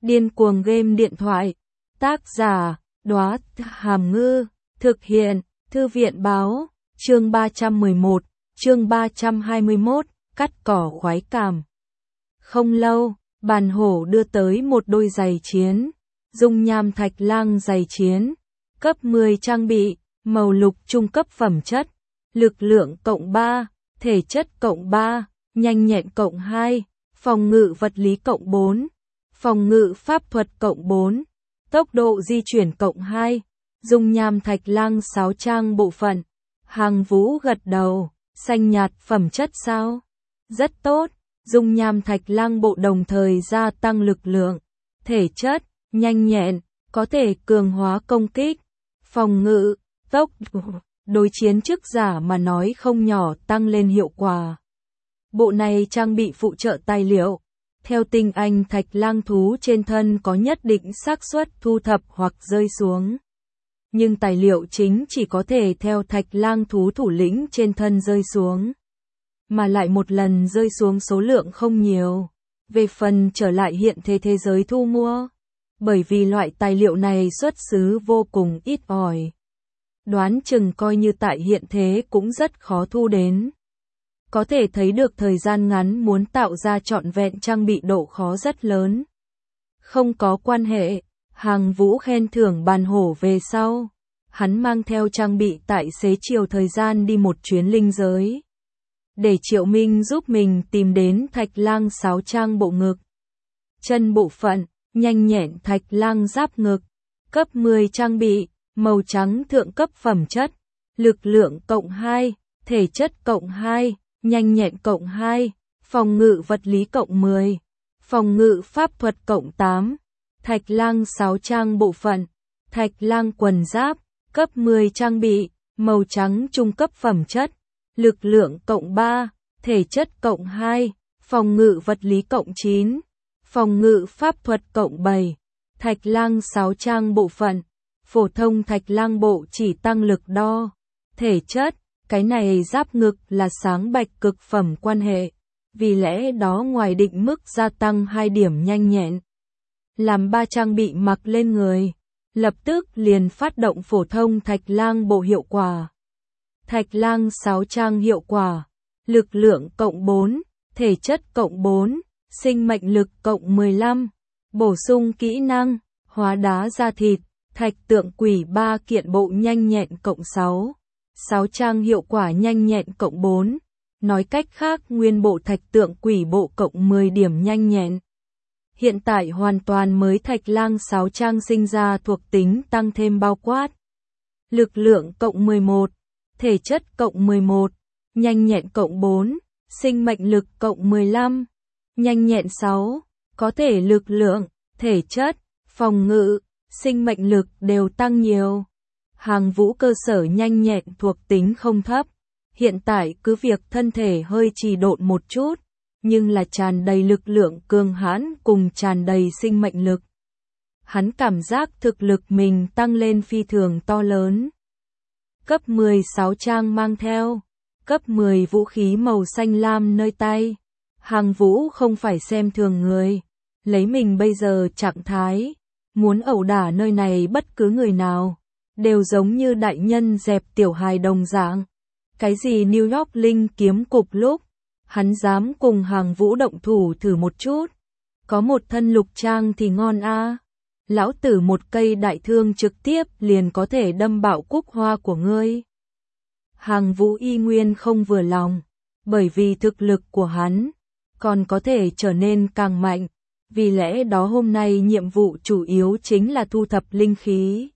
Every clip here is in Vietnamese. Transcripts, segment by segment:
Điên cuồng game điện thoại. Tác giả, Đóa Hàm Ngư. Thực hiện, Thư viện báo. Chương 311, chương 321, cắt cỏ khoái cảm. Không lâu, bàn hổ đưa tới một đôi giày chiến. Dung nham thạch lang giày chiến. Cấp 10 trang bị, màu lục trung cấp phẩm chất. Lực lượng cộng 3, thể chất cộng 3, nhanh nhẹn cộng 2, phòng ngự vật lý cộng 4, phòng ngự pháp thuật cộng 4, tốc độ di chuyển cộng 2, dung nham thạch lang 6 trang bộ phận. Hàng Vũ gật đầu, xanh nhạt phẩm chất sao? Rất tốt, dung nham thạch lang bộ đồng thời gia tăng lực lượng, thể chất, nhanh nhẹn, có thể cường hóa công kích, phòng ngự, tốc đối chiến chức giả mà nói không nhỏ tăng lên hiệu quả. Bộ này trang bị phụ trợ tài liệu. Theo tinh anh thạch lang thú trên thân có nhất định xác suất thu thập hoặc rơi xuống. Nhưng tài liệu chính chỉ có thể theo thạch lang thú thủ lĩnh trên thân rơi xuống. Mà lại một lần rơi xuống số lượng không nhiều. Về phần trở lại hiện thế giới thu mua. Bởi vì loại tài liệu này xuất xứ vô cùng ít ỏi. Đoán chừng coi như tại hiện thế cũng rất khó thu đến. Có thể thấy được thời gian ngắn muốn tạo ra trọn vẹn trang bị độ khó rất lớn. Không có quan hệ, Hàng Vũ khen thưởng bàn hổ về sau. Hắn mang theo trang bị tại xế chiều thời gian đi một chuyến linh giới. Để Triệu Minh giúp mình tìm đến thạch lang 6 trang bộ ngực. Chân bộ phận, nhanh nhẹn thạch lang giáp ngực. Cấp 10 trang bị, màu trắng thượng cấp phẩm chất. Lực lượng cộng 2, thể chất cộng 2. Nhanh nhẹn cộng 2, phòng ngự vật lý cộng 10, phòng ngự pháp thuật cộng 8, thạch lang 6 trang bộ phận, thạch lang quần giáp, cấp 10 trang bị, màu trắng trung cấp phẩm chất, lực lượng cộng 3, thể chất cộng 2, phòng ngự vật lý cộng 9, phòng ngự pháp thuật cộng 7, thạch lang 6 trang bộ phận, phổ thông thạch lang bộ chỉ tăng lực đo, thể chất. Cái này giáp ngực là sáng bạch cực phẩm quan hệ, vì lẽ đó ngoài định mức gia tăng 2 điểm nhanh nhẹn. Làm 3 trang bị mặc lên người, lập tức liền phát động phổ thông thạch lang bộ hiệu quả. Thạch lang 6 trang hiệu quả, lực lượng cộng 4, thể chất cộng 4, sinh mệnh lực cộng 15, bổ sung kỹ năng, hóa đá da thịt, thạch tượng quỷ 3 kiện bộ nhanh nhẹn cộng 6. 6 trang hiệu quả nhanh nhẹn cộng 4, nói cách khác nguyên bộ thạch tượng quỷ bộ cộng 10 điểm nhanh nhẹn. Hiện tại hoàn toàn mới thạch lang 6 trang sinh ra thuộc tính tăng thêm bao quát. Lực lượng cộng 11, thể chất cộng 11, nhanh nhẹn cộng 4, sinh mệnh lực cộng 15, nhanh nhẹn 6, có thể lực lượng, thể chất, phòng ngự, sinh mệnh lực đều tăng nhiều. Hàng Vũ cơ sở nhanh nhẹn thuộc tính không thấp, hiện tại cứ việc thân thể hơi trì độn một chút, nhưng là tràn đầy lực lượng cường hãn cùng tràn đầy sinh mệnh lực. Hắn cảm giác thực lực mình tăng lên phi thường to lớn. Cấp 16 trang mang theo, cấp 10 vũ khí màu xanh lam nơi tay. Hàng Vũ không phải xem thường người, lấy mình bây giờ trạng thái, muốn ẩu đả nơi này bất cứ người nào. Đều giống như đại nhân dẹp tiểu hài đồng dạng. Cái gì New York Linh kiếm cục lúc, hắn dám cùng Hàng Vũ động thủ thử một chút. Có một thân lục trang thì ngon a. Lão tử một cây đại thương trực tiếp liền có thể đâm bạo cúc hoa của ngươi. Hàng Vũ y nguyên không vừa lòng, bởi vì thực lực của hắn còn có thể trở nên càng mạnh. Vì lẽ đó hôm nay nhiệm vụ chủ yếu chính là thu thập linh khí.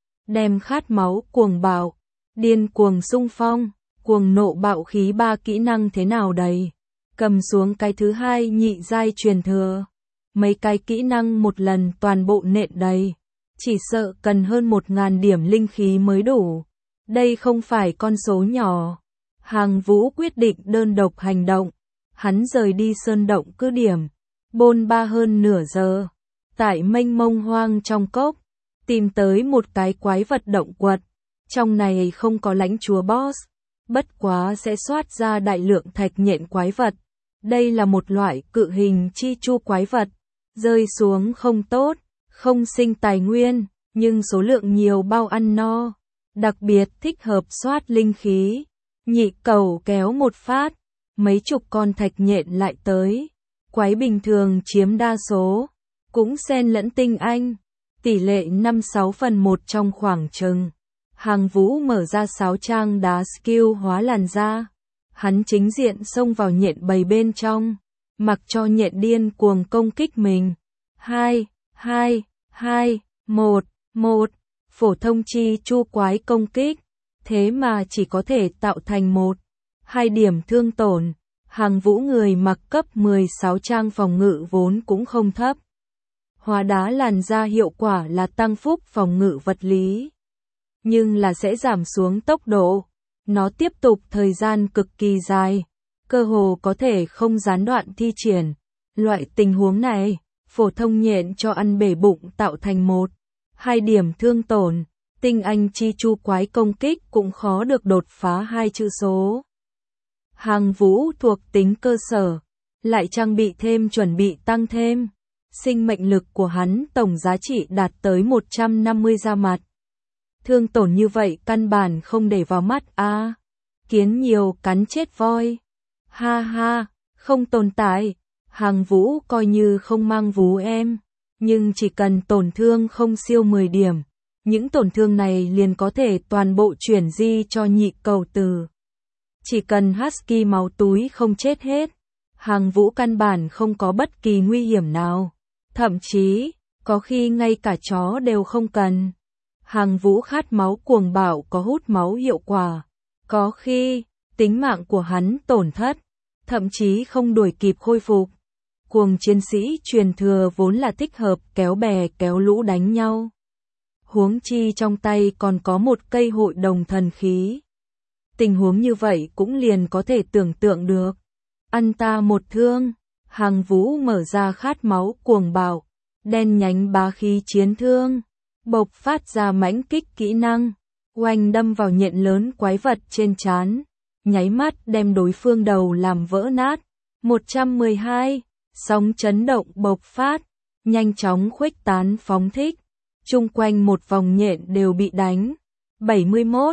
Đem khát máu cuồng bạo, điên cuồng xung phong, cuồng nộ bạo khí 3 kỹ năng thế nào đầy. Cầm xuống cái thứ 2 nhị giai truyền thừa. Mấy cái kỹ năng một lần toàn bộ nện đầy. Chỉ sợ cần hơn 1000 điểm linh khí mới đủ. Đây không phải con số nhỏ. Hàng Vũ quyết định đơn độc hành động. Hắn rời đi sơn động cứ điểm. Bôn ba hơn nửa giờ. Tại mênh mông hoang trong cốc. Tìm tới một cái quái vật động quật. Trong này không có lãnh chúa boss. Bất quá sẽ soát ra đại lượng thạch nhện quái vật. Đây là một loại cự hình chi chu quái vật. rơi xuống không tốt, không sinh tài nguyên, nhưng số lượng nhiều bao ăn no, đặc biệt thích hợp soát linh khí. Nhị cầu kéo một phát, mấy chục con thạch nhện lại tới. Quái bình thường chiếm đa số, cũng xen lẫn tinh anh, tỷ lệ 5-6/1 trong khoảng chừng. Hàng Vũ mở ra 6 trang đá skill hóa làn da. Hắn chính diện xông vào nhện bầy bên trong, mặc cho nhện điên cuồng công kích mình. 2, 2, 2, 1, 1, phổ thông chi chu quái công kích, thế mà chỉ có thể tạo thành 1-2 điểm thương tổn. Hàng Vũ người mặc cấp 16 trang phòng ngự vốn cũng không thấp. Hóa đá làn da hiệu quả là tăng phúc phòng ngự vật lý, nhưng là sẽ giảm xuống tốc độ. Nó tiếp tục thời gian cực kỳ dài, cơ hồ có thể không gián đoạn thi triển. Loại tình huống này, phổ thông nhện cho ăn bể bụng tạo thành 1-2 điểm thương tổn, tinh anh chi chu quái công kích cũng khó được đột phá 2 chữ số. Hàng Vũ thuộc tính cơ sở, lại trang bị thêm chuẩn bị tăng thêm. Sinh mệnh lực của hắn tổng giá trị đạt tới 150 ra mặt. Thương tổn như vậy căn bản không để vào mắt a. Kiến nhiều cắn chết voi. Ha ha, không tồn tại. Hàng Vũ coi như không mang vú em, nhưng chỉ cần tổn thương không siêu 10 điểm, những tổn thương này liền có thể toàn bộ chuyển di cho nhị cầu tử. Chỉ cần Husky máu túi không chết hết, Hàng Vũ căn bản không có bất kỳ nguy hiểm nào. Thậm chí, có khi ngay cả chó đều không cần. Hàng Vũ khát máu cuồng bạo có hút máu hiệu quả. Có khi, tính mạng của hắn tổn thất, thậm chí không đuổi kịp khôi phục. Cuồng chiến sĩ truyền thừa vốn là thích hợp kéo bè kéo lũ đánh nhau. Huống chi trong tay còn có một cây hội đồng thần khí. Tình huống như vậy cũng liền có thể tưởng tượng được. Ăn ta một thương, Hàng Vũ mở ra khát máu cuồng bạo, đen nhánh bá khí chiến thương, bộc phát ra mãnh kích kỹ năng, oanh đâm vào nhện lớn quái vật trên trán, nháy mắt đem đối phương đầu làm vỡ nát. 112, sóng chấn động bộc phát, nhanh chóng khuếch tán phóng thích, chung quanh một vòng nhện đều bị đánh. 71,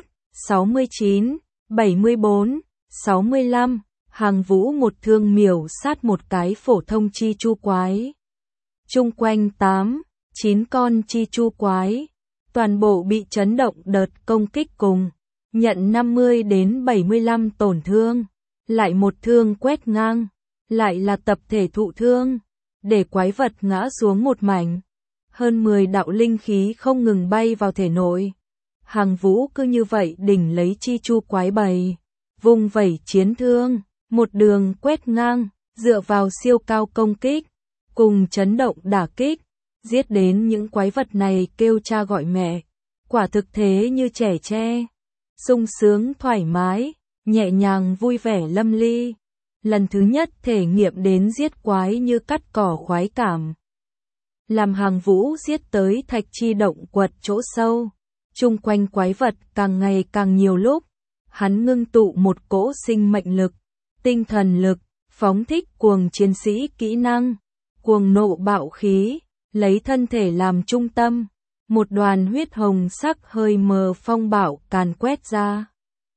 69, 74, 65, Hàng Vũ một thương miểu sát một cái phổ thông chi chu quái. Chung quanh 8, 9 con chi chu quái, toàn bộ bị chấn động đợt công kích cùng, nhận 50 đến 75 tổn thương, lại một thương quét ngang, lại là tập thể thụ thương, để quái vật ngã xuống một mảnh. Hơn 10 đạo linh khí không ngừng bay vào thể nội. Hàng Vũ cứ như vậy đỉnh lấy chi chu quái bầy, vùng vẩy chiến thương, một đường quét ngang, dựa vào siêu cao công kích, cùng chấn động đả kích, giết đến những quái vật này kêu cha gọi mẹ. Quả thực thế như trẻ tre, sung sướng thoải mái, nhẹ nhàng vui vẻ lâm ly. Lần thứ nhất thể nghiệm đến giết quái như cắt cỏ khoái cảm. Làm Hàng Vũ giết tới thạch chi động quật chỗ sâu, chung quanh quái vật càng ngày càng nhiều lúc, hắn ngưng tụ một cỗ sinh mệnh lực, tinh thần lực, phóng thích cuồng chiến sĩ kỹ năng, cuồng nộ bạo khí, lấy thân thể làm trung tâm, một đoàn huyết hồng sắc hơi mờ phong bạo càn quét ra.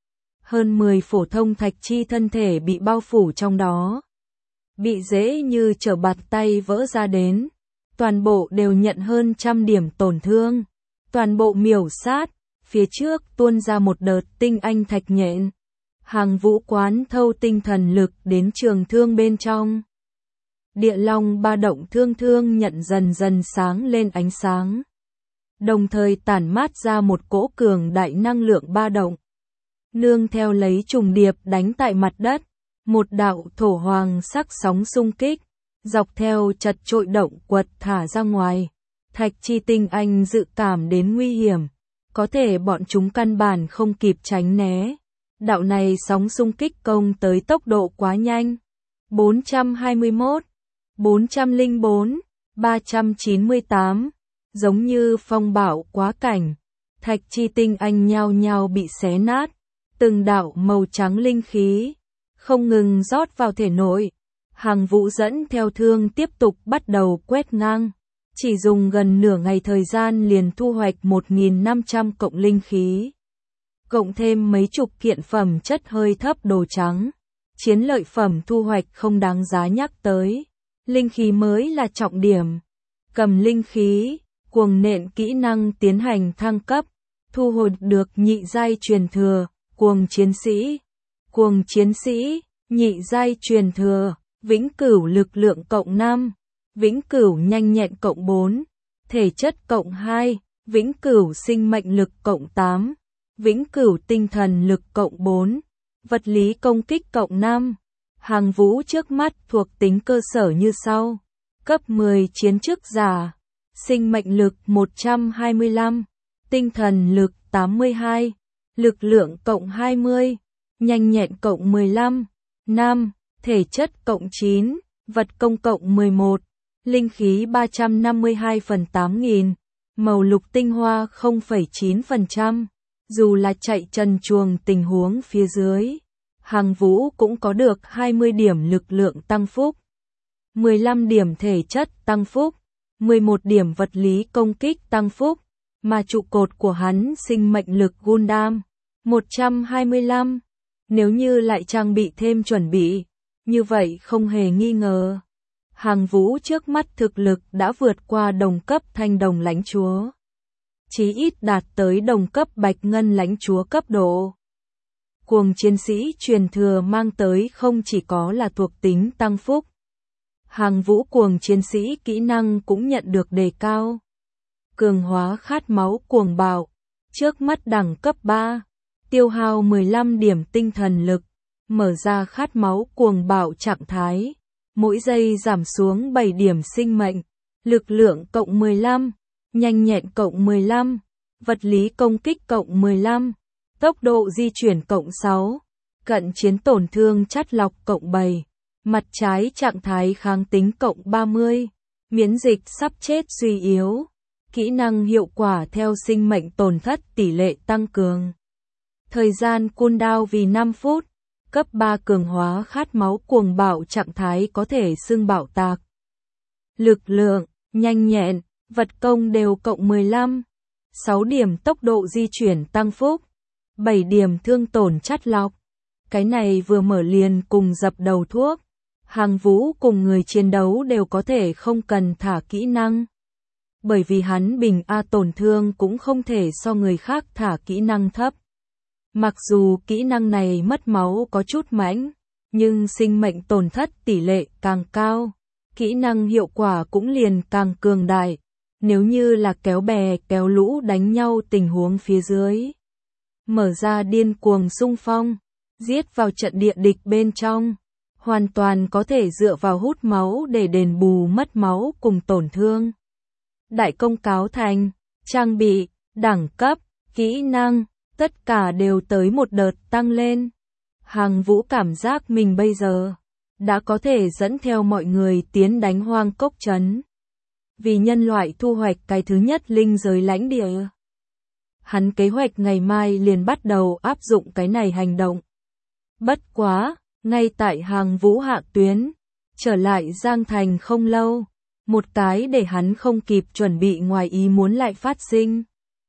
Hơn 10 phổ thông thạch chi thân thể bị bao phủ trong đó, bị dễ như trở bạt tay vỡ ra đến, toàn bộ đều nhận hơn 100 điểm tổn thương, toàn bộ miểu sát, phía trước tuôn ra một đợt tinh anh thạch nhện. Hàng Vũ quán thâu tinh thần lực đến trường thương bên trong. Địa long ba động thương nhận dần dần sáng lên ánh sáng, đồng thời tản mát ra một cỗ cường đại năng lượng ba động. Nương theo lấy trùng điệp đánh tại mặt đất, một đạo thổ hoàng sắc sóng xung kích, dọc theo chật trội động quật thả ra ngoài. Thạch chi tinh anh dự cảm đến nguy hiểm, có thể bọn chúng căn bản không kịp tránh né. Đạo này sóng xung kích công tới tốc độ quá nhanh. 421, 404, 398, giống như phong bạo quá cảnh. Thạch chi tinh anh nhao nhao bị xé nát, từng đạo màu trắng linh khí không ngừng rót vào thể nội. Hàng Vũ dẫn theo thương tiếp tục bắt đầu quét ngang. Chỉ dùng gần nửa ngày thời gian liền thu hoạch 1.500 cộng linh khí. Cộng thêm mấy chục kiện phẩm chất hơi thấp đồ trắng. Chiến lợi phẩm thu hoạch không đáng giá nhắc tới. Linh khí mới là trọng điểm. Cầm linh khí, cuồng nện kỹ năng tiến hành thăng cấp. Thu hồi được nhị giai truyền thừa, cuồng chiến sĩ. Cuồng chiến sĩ, nhị giai truyền thừa, vĩnh cửu lực lượng cộng 5. Vĩnh cửu nhanh nhẹn cộng 4, thể chất cộng 2, vĩnh cửu sinh mệnh lực cộng 8, vĩnh cửu tinh thần lực cộng 4, vật lý công kích cộng 5. Hàng Vũ trước mắt thuộc tính cơ sở như sau. Cấp 10 chiến chức giả, sinh mệnh lực 125, tinh thần lực 82, lực lượng cộng 20, nhanh nhẹn cộng 15, 5, thể chất cộng 9, vật công cộng 11. Linh khí 352 phần 8.000, màu lục tinh hoa 0,9%. Dù là chạy trần truồng tình huống phía dưới, Hàng Vũ cũng có được 20 điểm lực lượng tăng phúc, 15 điểm thể chất tăng phúc, 11 điểm vật lý công kích tăng phúc, mà trụ cột của hắn sinh mệnh lực Gundam 125. Nếu như lại trang bị thêm chuẩn bị, như vậy không hề nghi ngờ. Hàng Vũ trước mắt thực lực đã vượt qua đồng cấp thanh đồng lãnh chúa. Chí ít đạt tới đồng cấp bạch ngân lãnh chúa cấp độ. Cuồng chiến sĩ truyền thừa mang tới không chỉ có là thuộc tính tăng phúc. Hàng Vũ cuồng chiến sĩ kỹ năng cũng nhận được đề cao. Cường hóa khát máu cuồng bạo. Trước mắt đẳng cấp 3. Tiêu hao 15 điểm tinh thần lực. Mở ra khát máu cuồng bạo trạng thái. Mỗi giây giảm xuống 7 điểm sinh mệnh, lực lượng cộng 15, nhanh nhẹn cộng 15, vật lý công kích cộng 15, tốc độ di chuyển cộng 6, cận chiến tổn thương chắt lọc cộng 7, mặt trái trạng thái kháng tính cộng 30, miễn dịch sắp chết suy yếu, kỹ năng hiệu quả theo sinh mệnh tổn thất tỷ lệ tăng cường. Thời gian cooldown vì 5 phút. Cấp 3 cường hóa khát máu cuồng bạo trạng thái có thể xưng bạo tạc. Lực lượng, nhanh nhẹn, vật công đều cộng 15. 6 điểm tốc độ di chuyển tăng phúc. 7 điểm thương tổn chắt lọc. Cái này vừa mở liền cùng dập đầu thuốc. Hàng Vũ cùng người chiến đấu đều có thể không cần thả kỹ năng. Bởi vì hắn bình A tổn thương cũng không thể so người khác thả kỹ năng thấp. Mặc dù kỹ năng này mất máu có chút mãnh, nhưng sinh mệnh tổn thất tỷ lệ càng cao, kỹ năng hiệu quả cũng liền càng cường đại. Nếu như là kéo bè kéo lũ đánh nhau tình huống phía dưới, mở ra điên cuồng xung phong, giết vào trận địa địch bên trong, hoàn toàn có thể dựa vào hút máu để đền bù mất máu cùng tổn thương. Đại công cáo thành, trang bị, đẳng cấp, kỹ năng, tất cả đều tới một đợt tăng lên. Hàng Vũ cảm giác mình bây giờ đã có thể dẫn theo mọi người tiến đánh hoang cốc trấn. Vì nhân loại thu hoạch cái thứ nhất linh giới lãnh địa. Hắn kế hoạch ngày mai liền bắt đầu áp dụng cái này hành động. Bất quá, ngay tại Hàng Vũ hạ tuyến, trở lại Giang Thành không lâu, một cái để hắn không kịp chuẩn bị ngoài ý muốn lại phát sinh.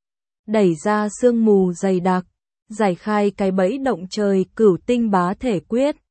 Đẩy ra sương mù dày đặc, giải khai cái bẫy động trời cửu tinh bá thể quyết.